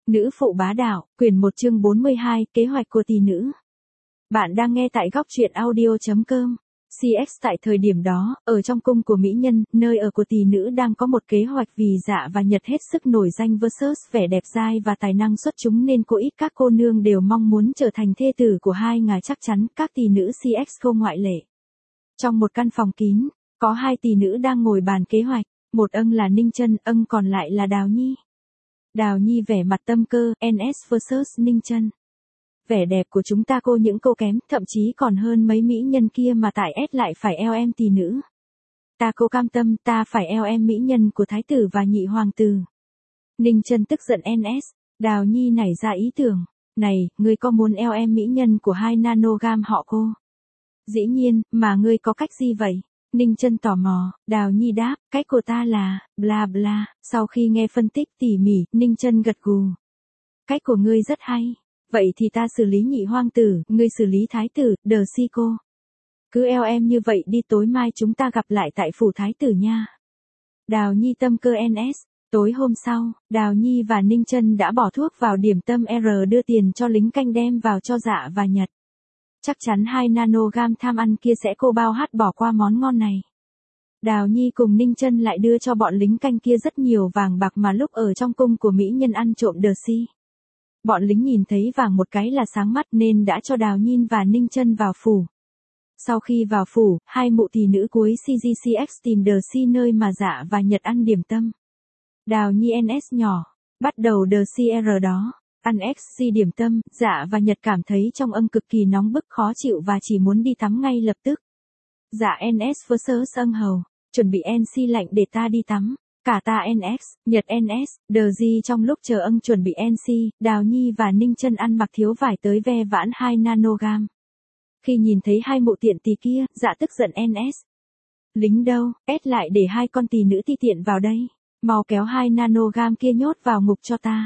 Nữ phụ bá đạo, quyển 1 chương 42, kế hoạch của tỷ nữ. Bạn đang nghe tại góc truyện audio.com. CX tại thời điểm đó, ở trong cung của mỹ nhân, nơi ở của tỷ nữ đang có một kế hoạch vì Dạ và Nhật hết sức nổi danh versus vẻ đẹp dai và tài năng xuất chúng nên cô ít các cô nương đều mong muốn trở thành thê tử của hai ngài, chắc chắn các tỷ nữ CX không ngoại lệ. Trong một căn phòng kín, có hai tỷ nữ đang ngồi bàn kế hoạch, một âng là Ninh Chân, âng còn lại là Đào Nhi. Đào Nhi vẻ mặt tâm cơ, NS versus Ninh Chân. Vẻ đẹp của chúng ta cô những cô kém, thậm chí còn hơn mấy mỹ nhân kia mà tại S lại phải eo em tỷ nữ. Ta cô cam tâm, ta phải eo em mỹ nhân của thái tử và nhị hoàng tử. Ninh Chân tức giận NS, Đào Nhi nảy ra ý tưởng, này, ngươi có muốn eo em mỹ nhân của hai nanogam họ cô? Dĩ nhiên, mà ngươi có cách gì vậy? Ninh Chân tò mò, Đào Nhi đáp, cách của ta là, bla bla, sau khi nghe phân tích tỉ mỉ, Ninh Chân gật gù. Cách của ngươi rất hay, vậy thì ta xử lý nhị hoàng tử, ngươi xử lý thái tử, đờ si cô. Cứ eo em như vậy đi, tối mai chúng ta gặp lại tại phủ thái tử nha. Đào Nhi tâm cơ NS, tối hôm sau, Đào Nhi và Ninh Chân đã bỏ thuốc vào điểm tâm R đưa tiền cho lính canh đem vào cho Dạ và Nhật. Chắc chắn hai nanogam tham ăn kia sẽ cô bao hát bỏ qua món ngon này. Đào Nhi cùng Ninh Chân lại đưa cho bọn lính canh kia rất nhiều vàng bạc mà lúc ở trong cung của mỹ nhân ăn trộm đờ si. Bọn lính nhìn thấy vàng một cái là sáng mắt nên đã cho Đào Nhi và Ninh Chân vào phủ. Sau khi vào phủ, hai mụ tỷ nữ cuối CGCX tìm đờ si nơi mà Dạ và Nhật ăn điểm tâm. Đào Nhi NS nhỏ, bắt đầu đờ si R đó. Ăn XG điểm tâm, Dạ và Nhật cảm thấy trong âng cực kỳ nóng bức khó chịu và chỉ muốn đi tắm ngay lập tức. Dạ NS versus âng hầu, chuẩn bị NC lạnh để ta đi tắm. Cả ta NX, Nhật NS, đờ gì trong lúc chờ âng chuẩn bị NC, Đào Nhi và Ninh Chân ăn mặc thiếu vải tới ve vãn 2 nanogam. Khi nhìn thấy hai mụ tiện tì kia, Dạ tức giận NS. Lính đâu, S lại để hai con tì nữ ti tiện vào đây. Mau kéo 2 nanogam kia nhốt vào ngục cho ta.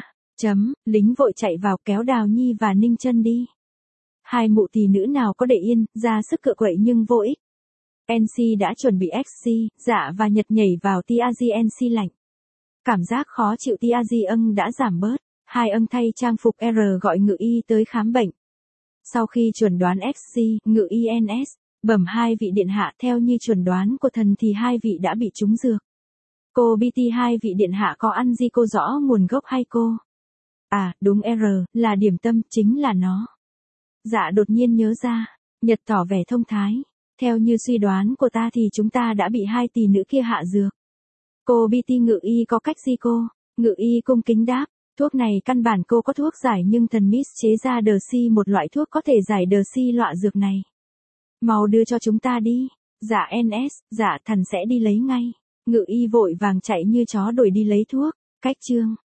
Lính vội chạy vào kéo Đào Nhi và Ninh Chân đi. Hai mụ tỷ nữ nào có để yên, ra sức cựa quậy nhưng vô ích. NC đã chuẩn bị XC, Dạ và Nhật nhảy vào Tiazi NC lạnh. Cảm giác khó chịu Tiazi âng đã giảm bớt, hai âng thay trang phục R gọi ngự y tới khám bệnh. Sau khi chuẩn đoán XC, ngự y NS, bẩm hai vị điện hạ theo như chuẩn đoán của thần thì hai vị đã bị trúng dược. Cô BT hai vị điện hạ có ăn gì cô rõ nguồn gốc hay cô? À, đúng R, là điểm tâm, chính là nó. Dạ đột nhiên nhớ ra, Nhật tỏ vẻ thông thái. Theo như suy đoán của ta thì chúng ta đã bị hai tỷ nữ kia hạ dược. Cô BT ngự y có cách gì cô? Ngự y cung kính đáp, thuốc này căn bản cô có thuốc giải nhưng thần Miss chế ra đờ si một loại thuốc có thể giải đờ si loại dược này. Mau đưa cho chúng ta đi. Dạ NS, dạ thần sẽ đi lấy ngay. Ngự y vội vàng chạy như chó đuổi đi lấy thuốc. Cách chương